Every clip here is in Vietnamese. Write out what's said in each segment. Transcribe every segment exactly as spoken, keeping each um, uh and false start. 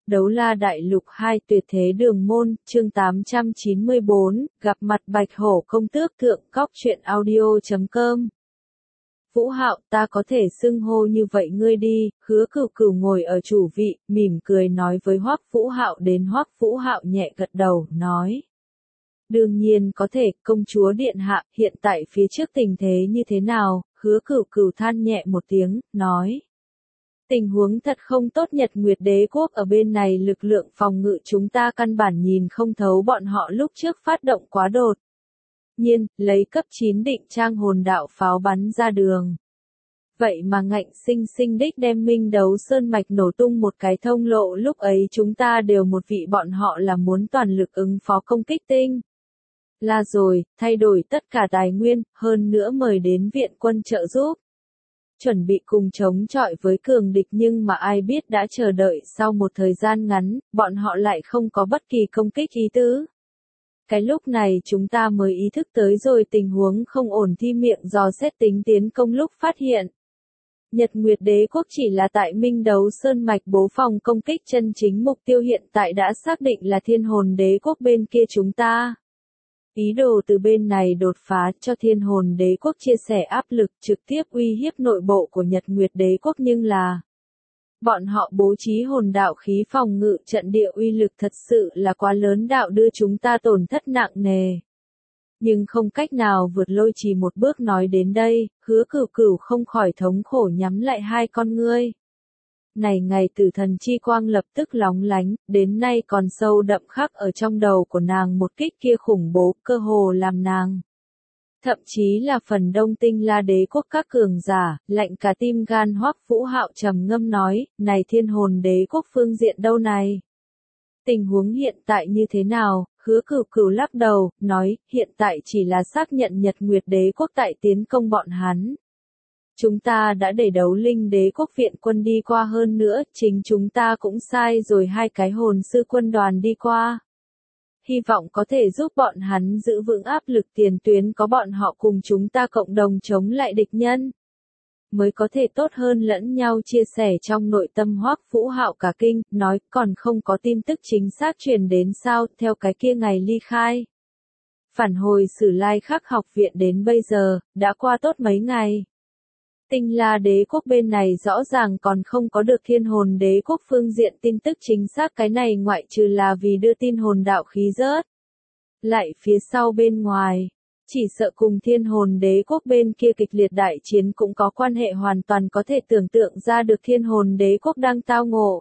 Đấu La Đại Lục hai Tuyệt Thế Đường Môn, chương tám trăm chín mươi bốn, gặp mặt Bạch Hổ Công Tước Thượng Cóc truyện audio chấm com. Vũ Hạo, ta có thể xưng hô như vậy ngươi đi, Hứa Cửu Cửu ngồi ở chủ vị, mỉm cười nói với Hoắc Vũ Hạo. Đến Hoắc Vũ Hạo nhẹ gật đầu, nói. Đương nhiên có thể, công chúa điện hạ, hiện tại phía trước tình thế như thế nào? Hứa Cửu Cửu than nhẹ một tiếng, nói. Tình huống thật không tốt. Nhật Nguyệt Đế quốc ở bên này lực lượng phòng ngự chúng ta căn bản nhìn không thấu, bọn họ lúc trước phát động quá đột nhiên, lấy cấp chín định trang hồn đạo pháo bắn ra đường. Vậy mà ngạnh sinh sinh đích đem Minh Đấu Sơn mạch nổ tung một cái thông lộ, lúc ấy chúng ta đều một vị bọn họ là muốn toàn lực ứng phó công kích tinh là rồi, thay đổi tất cả tài nguyên, hơn nữa mời đến viện quân trợ giúp. Chuẩn bị cùng chống chọi với cường địch, nhưng mà ai biết đã chờ đợi sau một thời gian ngắn, bọn họ lại không có bất kỳ công kích ý tứ. Cái lúc này chúng ta mới ý thức tới rồi tình huống không ổn, thi miệng dò xét tính tiến công lúc phát hiện. Nhật Nguyệt Đế quốc chỉ là tại Minh Đấu Sơn mạch bố phòng công kích, chân chính mục tiêu hiện tại đã xác định là Thiên Hồn Đế quốc bên kia chúng ta. Ý đồ từ bên này đột phá cho Thiên Hồn Đế quốc chia sẻ áp lực, trực tiếp uy hiếp nội bộ của Nhật Nguyệt Đế quốc, nhưng là bọn họ bố trí hồn đạo khí phòng ngự trận địa uy lực thật sự là quá lớn, đạo đưa chúng ta tổn thất nặng nề. Nhưng không cách nào vượt lôi trì một bước. Nói đến đây, Hứa Cửu Cửu không khỏi thống khổ nhắm lại hai con ngươi. Này ngày tử thần chi quang lập tức lóng lánh, đến nay còn sâu đậm khắc ở trong đầu của nàng, một kích kia khủng bố, cơ hồ làm nàng. Thậm chí là phần đông Tinh La Đế quốc các cường giả, lạnh cả tim gan. Hoắc Vũ Hạo trầm ngâm nói, này Thiên Hồn Đế quốc phương diện đâu này? Tình huống hiện tại như thế nào? Hứa Cửu Cửu lắc đầu, nói, hiện tại chỉ là xác nhận Nhật Nguyệt Đế quốc tại tiến công bọn hắn. Chúng ta đã đẩy Đấu Linh Đế quốc viện quân đi qua, hơn nữa, chính chúng ta cũng sai rồi hai cái hồn sư quân đoàn đi qua. Hy vọng có thể giúp bọn hắn giữ vững áp lực tiền tuyến, có bọn họ cùng chúng ta cộng đồng chống lại địch nhân, mới có thể tốt hơn lẫn nhau chia sẻ. Trong nội tâm Hoắc Vũ Hạo cả kinh, nói, còn không có tin tức chính xác truyền đến sao? Theo cái kia ngày ly khai phản hồi Sử Lai Khắc học viện đến bây giờ, đã qua tốt mấy ngày. Tinh La Đế quốc bên này rõ ràng còn không có được Thiên Hồn Đế quốc phương diện tin tức chính xác, cái này ngoại trừ là vì đưa tin hồn đạo khí rớt lại phía sau bên ngoài, chỉ sợ cùng Thiên Hồn Đế quốc bên kia kịch liệt đại chiến cũng có quan hệ. Hoàn toàn có thể tưởng tượng ra được Thiên Hồn Đế quốc đang tao ngộ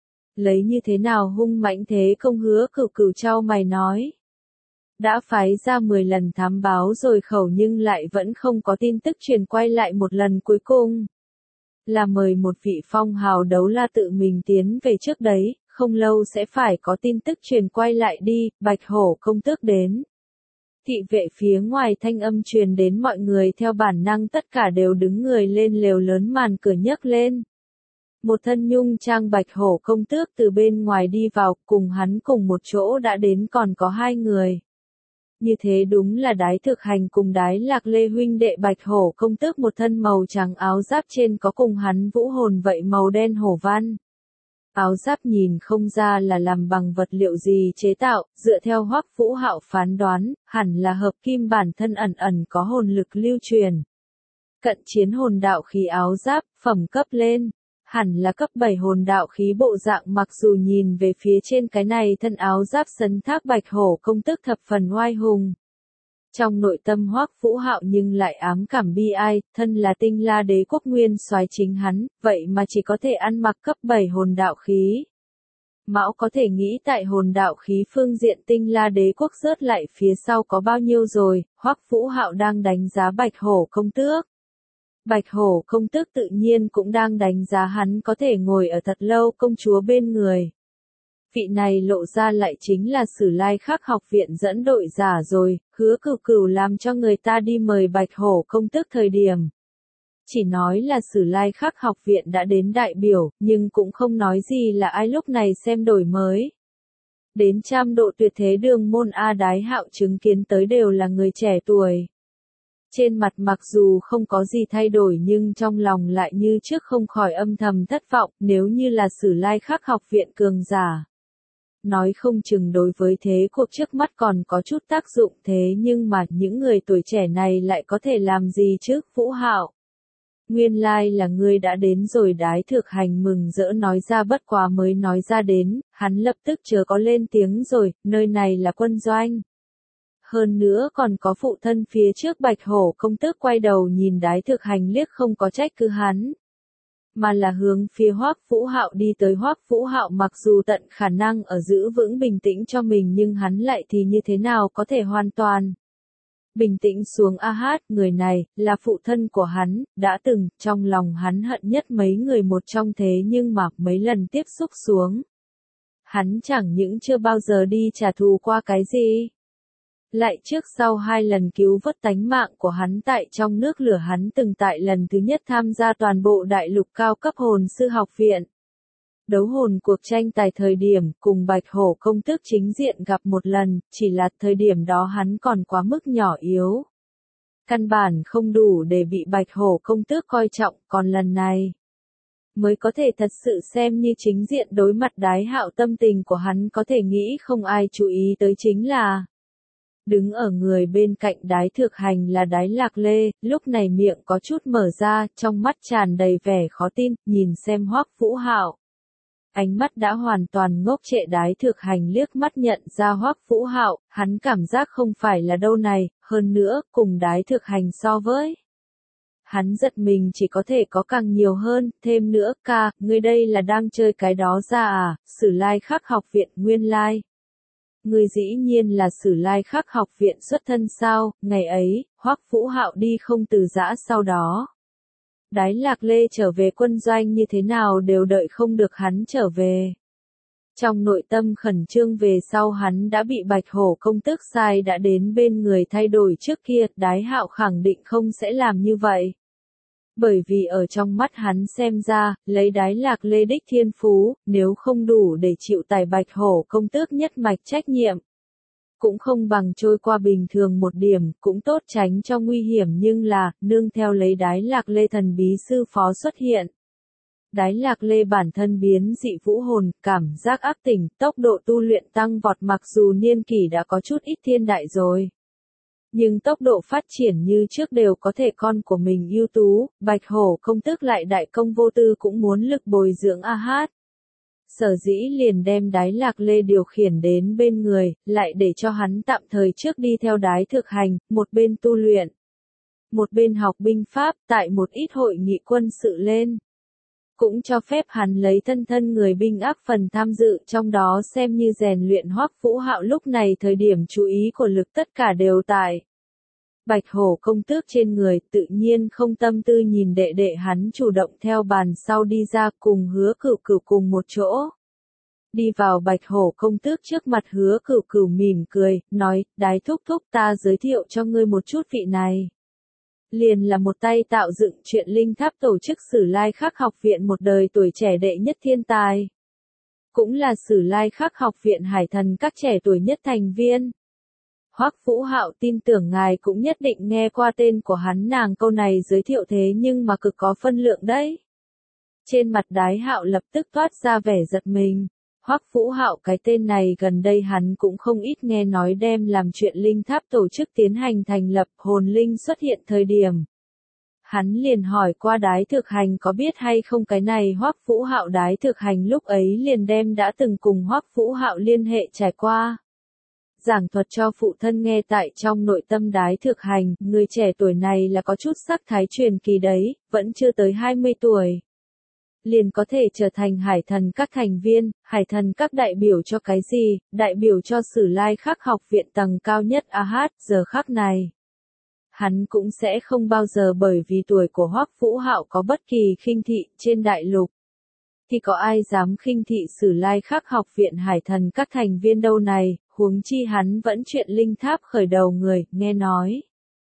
lấy như thế nào hung mãnh thế công. Hứa Cửu Cửu chau mày nói. Đã phái ra mười lần thám báo rồi khẩu, nhưng lại vẫn không có tin tức truyền quay lại. Một lần cuối cùng là mời một vị phong hào đấu la tự mình tiến về trước đấy, không lâu sẽ phải có tin tức truyền quay lại đi. Bạch Hổ Công Tước đến. Thị vệ phía ngoài thanh âm truyền đến, mọi người theo bản năng tất cả đều đứng người lên, lều lớn màn cửa nhấc lên. Một thân nhung trang Bạch Hổ Công Tước từ bên ngoài đi vào, cùng hắn cùng một chỗ đã đến còn có hai người. Như thế đúng là Đái Thực Hành cùng Đái Lạc Lê huynh đệ. Bạch Hổ Công Tước một thân màu trắng áo giáp, trên có cùng hắn vũ hồn vậy màu đen hổ văn. Áo giáp nhìn không ra là làm bằng vật liệu gì chế tạo, dựa theo Hoắc Vũ Hạo phán đoán, hẳn là hợp kim, bản thân ẩn ẩn có hồn lực lưu truyền. Cận chiến hồn đạo khí áo giáp, phẩm cấp lên, hẳn là cấp bảy hồn đạo khí bộ dạng. Mặc dù nhìn về phía trên cái này thân áo giáp sấn thác Bạch Hổ Công Tước thập phần oai hùng, trong nội tâm Hoắc Vũ Hạo nhưng lại ám cảm bi ai, thân là Tinh La Đế quốc nguyên soái chính hắn, vậy mà chỉ có thể ăn mặc cấp bảy hồn đạo khí. Mão có thể nghĩ tại hồn đạo khí phương diện Tinh La Đế quốc rớt lại phía sau có bao nhiêu rồi. Hoắc Vũ Hạo đang đánh giá Bạch Hổ Công Tước. Bạch Hổ Công Tước tự nhiên cũng đang đánh giá hắn có thể ngồi ở thật lâu công chúa bên người. Vị này lộ ra lại chính là Sử Lai Khắc học viện dẫn đội giả rồi. Hứa Cửu Cửu làm cho người ta đi mời Bạch Hổ Công Tước thời điểm, chỉ nói là Sử Lai Khắc học viện đã đến đại biểu, nhưng cũng không nói gì là ai. Lúc này xem đổi mới đến trăm độ Tuyệt Thế Đường Môn A Đái Hạo chứng kiến tới đều là người trẻ tuổi. Trên mặt mặc dù không có gì thay đổi nhưng trong lòng lại như trước không khỏi âm thầm thất vọng, nếu như là Sử Lai Khắc học viện cường giả. Nói không chừng đối với thế cuộc trước mắt còn có chút tác dụng, thế nhưng mà những người tuổi trẻ này lại có thể làm gì chứ, Vũ Hạo? Nguyên lai là ngươi đã đến rồi. Đái Thược Hành mừng rỡ nói ra, bất quá mới nói ra đến, hắn lập tức chớ có lên tiếng rồi, nơi này là quân doanh. Hơn nữa còn có phụ thân phía trước. Bạch Hổ công tước quay đầu nhìn Đái Thược Hành liếc, không có trách cứ hắn, mà là hướng phía Hoắc Vũ Hạo đi tới. Hoắc Vũ Hạo mặc dù tận khả năng ở giữ vững bình tĩnh cho mình nhưng hắn lại thì như thế nào có thể hoàn toàn bình tĩnh xuống. A hát, người này, là phụ thân của hắn, đã từng, trong lòng hắn hận nhất mấy người một trong, thế nhưng mà, mấy lần tiếp xúc xuống. Hắn chẳng những chưa bao giờ đi trả thù qua cái gì. Lại trước sau hai lần cứu vớt tánh mạng của hắn tại trong nước lửa. Hắn từng tại lần thứ nhất tham gia toàn bộ đại lục cao cấp hồn sư học viện. Đấu hồn cuộc tranh tài thời điểm cùng Bạch Hổ công tước chính diện gặp một lần, chỉ là thời điểm đó hắn còn quá mức nhỏ yếu. Căn bản không đủ để bị Bạch Hổ công tước coi trọng, còn lần này mới có thể thật sự xem như chính diện đối mặt. Đái Hạo tâm tình của hắn có thể nghĩ không ai chú ý tới chính là đứng ở người bên cạnh Đái Thược Hành là Đái Lạc Lê, lúc này miệng có chút mở ra, trong mắt tràn đầy vẻ khó tin, nhìn xem Hoắc Vũ Hạo. Ánh mắt đã hoàn toàn ngốc trệ. Đái Thược Hành liếc mắt nhận ra Hoắc Vũ Hạo, hắn cảm giác không phải là đâu này, hơn nữa, cùng Đái Thược Hành so với. Hắn giật mình chỉ có thể có càng nhiều hơn, thêm nữa, ca, ngươi đây là đang chơi cái đó ra à, Sử Lai Khắc học viện. Nguyên lai. Ngươi dĩ nhiên là Sử Lai Khắc học viện xuất thân sao? Ngày ấy, Hoắc Vũ Hạo đi không từ giã, sau đó Đái Lạc Lê trở về quân doanh như thế nào đều đợi không được hắn trở về. Trong nội tâm khẩn trương về sau hắn đã bị Bạch Hổ công tước sai đã đến bên người thay đổi trước kia, Đái Hạo khẳng định không sẽ làm như vậy. Bởi vì ở trong mắt hắn xem ra, lấy Đái Lạc Lê đích thiên phú, nếu không đủ để chịu tải Bạch Hổ công tước nhất mạch trách nhiệm, cũng không bằng trôi qua bình thường một điểm, cũng tốt tránh cho nguy hiểm. Nhưng là, nương theo lấy Đái Lạc Lê thần bí sư phó xuất hiện. Đái Lạc Lê bản thân biến dị vũ hồn, cảm giác ác tỉnh, tốc độ tu luyện tăng vọt, mặc dù niên kỷ đã có chút ít thiên đại rồi. Nhưng tốc độ phát triển như trước đều có thể con của mình ưu tú, Bạch Hổ công tước lại đại công vô tư cũng muốn lực bồi dưỡng A Hát. Sở dĩ liền đem Đái Lạc Lê điều khiển đến bên người, lại để cho hắn tạm thời trước đi theo Đái Thược Hành, một bên tu luyện, một bên học binh pháp, tại một ít hội nghị quân sự lên. Cũng cho phép hắn lấy thân thân người binh ác phần tham dự trong đó, xem như rèn luyện. Hoắc Vũ Hạo lúc này thời điểm chú ý của lực tất cả đều tại Bạch Hổ công tước trên người, tự nhiên không tâm tư nhìn đệ đệ hắn chủ động theo bàn sau đi ra, cùng Hứa Cửu Cửu cùng một chỗ. Đi vào Bạch Hổ công tước trước mặt, Hứa Cửu Cửu mỉm cười, nói, Đái thúc thúc, ta giới thiệu cho ngươi một chút, vị này liền là một tay tạo dựng chuyện linh tháp tổ chức Sử Lai Khắc học viện một đời tuổi trẻ đệ nhất thiên tài. Cũng là Sử Lai Khắc học viện hải thần các trẻ tuổi nhất thành viên. Hoắc Vũ Hạo tin tưởng ngài cũng nhất định nghe qua tên của hắn. Nàng câu này giới thiệu thế nhưng mà cực có phân lượng đấy. Trên mặt Đái Hạo lập tức toát ra vẻ giật mình. Hoắc Vũ Hạo cái tên này gần đây hắn cũng không ít nghe nói, đem làm chuyện linh tháp tổ chức tiến hành thành lập, hồn linh xuất hiện thời điểm. Hắn liền hỏi qua Đái Thược Hành có biết hay không cái này Hoắc Vũ Hạo. Đái Thược Hành lúc ấy liền đem đã từng cùng Hoắc Vũ Hạo liên hệ trải qua giảng thuật cho phụ thân nghe. Tại trong nội tâm Đái Thược Hành, người trẻ tuổi này là có chút sắc thái truyền kỳ đấy, vẫn chưa tới hai mươi tuổi. Liền có thể trở thành hải thần các thành viên. Hải thần các đại biểu cho cái gì? Đại biểu cho Sử Lai Khắc học viện tầng cao nhất. A Hát, giờ khắc này hắn cũng sẽ không bao giờ bởi vì tuổi của Hoắc Vũ Hạo có bất kỳ khinh thị. Trên đại lục thì có ai dám khinh thị Sử Lai Khắc học viện hải thần các thành viên đâu này, huống chi hắn vẫn chuyện linh tháp khởi đầu người, nghe nói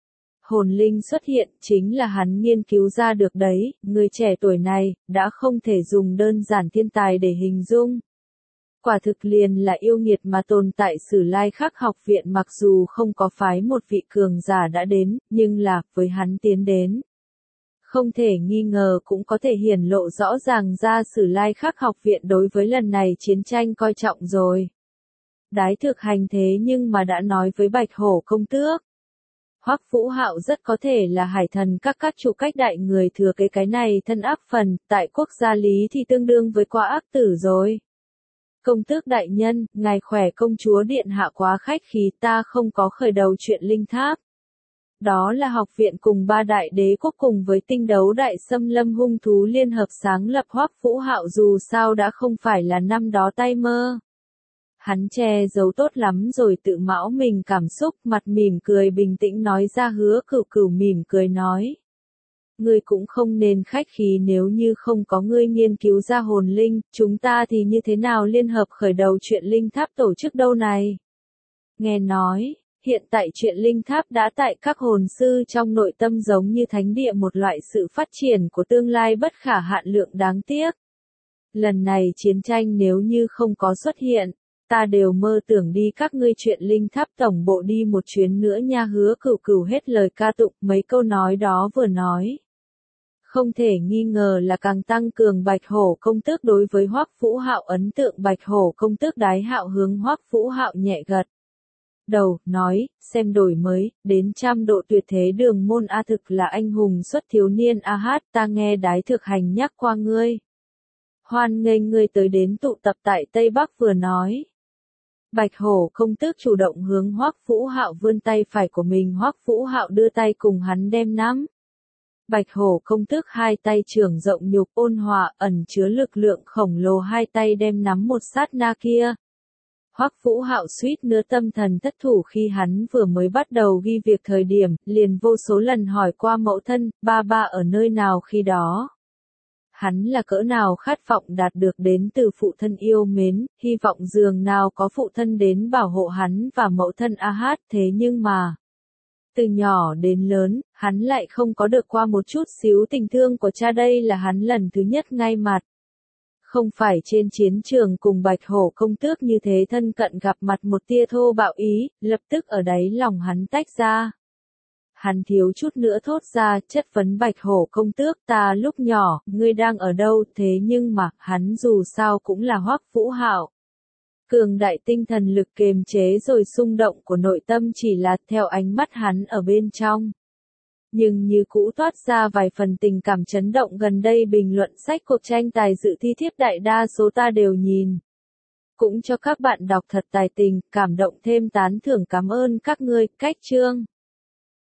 hồn linh xuất hiện chính là hắn nghiên cứu ra được đấy. Người trẻ tuổi này đã không thể dùng đơn giản thiên tài để hình dung. Quả thực liền là yêu nghiệt mà tồn tại Sử Lai Khắc học viện, mặc dù không có phái một vị cường giả đã đến, nhưng là, với hắn tiến đến. Không thể nghi ngờ cũng có thể hiển lộ rõ ràng ra Sử Lai Khắc học viện đối với lần này chiến tranh coi trọng rồi. Đái Thực Hành thế nhưng mà đã nói với Bạch Hổ công tước. Hoắc Vũ Hạo rất có thể là hải thần các các chủ cách đại người thừa kế cái này thân ác phần, tại quốc gia lý thì tương đương với quá ác tử rồi. Công tước đại nhân, ngài khỏe, công chúa điện hạ quá khách khí, ta không có khởi đầu chuyện linh tháp. Đó là học viện cùng ba đại đế quốc cùng với tinh đấu đại xâm lâm hung thú liên hợp sáng lập. Hoắc Vũ Hạo dù sao đã không phải là năm đó tay mơ. Hắn che giấu tốt lắm rồi, tự mão mình cảm xúc, mặt mỉm cười bình tĩnh nói ra. Hứa Cửu Cửu mỉm cười nói. Ngươi cũng không nên khách khí, nếu như không có ngươi nghiên cứu ra hồn linh, chúng ta thì như thế nào liên hợp khởi đầu chuyện linh tháp tổ chức đâu này? Nghe nói, hiện tại chuyện linh tháp đã tại các hồn sư trong nội tâm giống như thánh địa, một loại sự phát triển của tương lai bất khả hạn lượng, đáng tiếc. Lần này chiến tranh nếu như không có xuất hiện, ta đều mơ tưởng đi các ngươi chuyện linh tháp tổng bộ đi một chuyến nữa nha. Hứa Cửu Cửu hết lời ca tụng, mấy câu nói đó vừa nói. Không thể nghi ngờ là càng tăng cường Bạch Hổ công tước đối với Hoắc Vũ Hạo ấn tượng. Bạch Hổ công tước Đái Hạo hướng Hoắc Vũ Hạo nhẹ gật đầu, nói, xem đổi mới, đến trăm độ tuyệt thế đường môn a, thực là anh hùng xuất thiếu niên a hát, ta nghe Đái Thực Hành nhắc qua ngươi. Hoan nghênh ngươi tới đến tụ tập tại Tây Bắc. Vừa nói, Bạch Hổ công tước chủ động hướng Hoắc Vũ Hạo vươn tay phải của mình. Hoắc Vũ Hạo đưa tay cùng hắn đem nắm. Bạch Hổ công tước hai tay trưởng rộng nhục ôn hòa, ẩn chứa lực lượng khổng lồ, hai tay đem nắm một sát na kia. Hoắc Vũ Hạo suýt nữa tâm thần thất thủ khi hắn vừa mới bắt đầu ghi việc thời điểm, liền vô số lần hỏi qua mẫu thân, ba ba ở nơi nào khi đó. Hắn là cỡ nào khát vọng đạt được đến từ phụ thân yêu mến, hy vọng dường nào có phụ thân đến bảo hộ hắn và mẫu thân a hát, thế nhưng mà. Từ nhỏ đến lớn, hắn lại không có được qua một chút xíu tình thương của cha, đây là hắn lần thứ nhất ngay mặt. Không phải trên chiến trường cùng Bạch Hổ công tước như thế thân cận gặp mặt một tia thô bạo ý, lập tức ở đáy lòng hắn tách ra. Hắn thiếu chút nữa thốt ra, chất vấn Bạch Hổ công tước, ta lúc nhỏ, ngươi đang ở đâu? Thế nhưng mà, hắn dù sao cũng là Hoắc Vũ Hạo. Cường đại tinh thần lực kềm chế rồi xung động của nội tâm chỉ là theo ánh mắt hắn ở bên trong. Nhưng như cũ toát ra vài phần tình cảm chấn động. Gần đây bình luận sách cuộc tranh tài dự thi thiếp đại đa số ta đều nhìn. Cũng cho các bạn đọc thật tài tình, cảm động thêm tán thưởng, cảm ơn các ngươi. Cách chương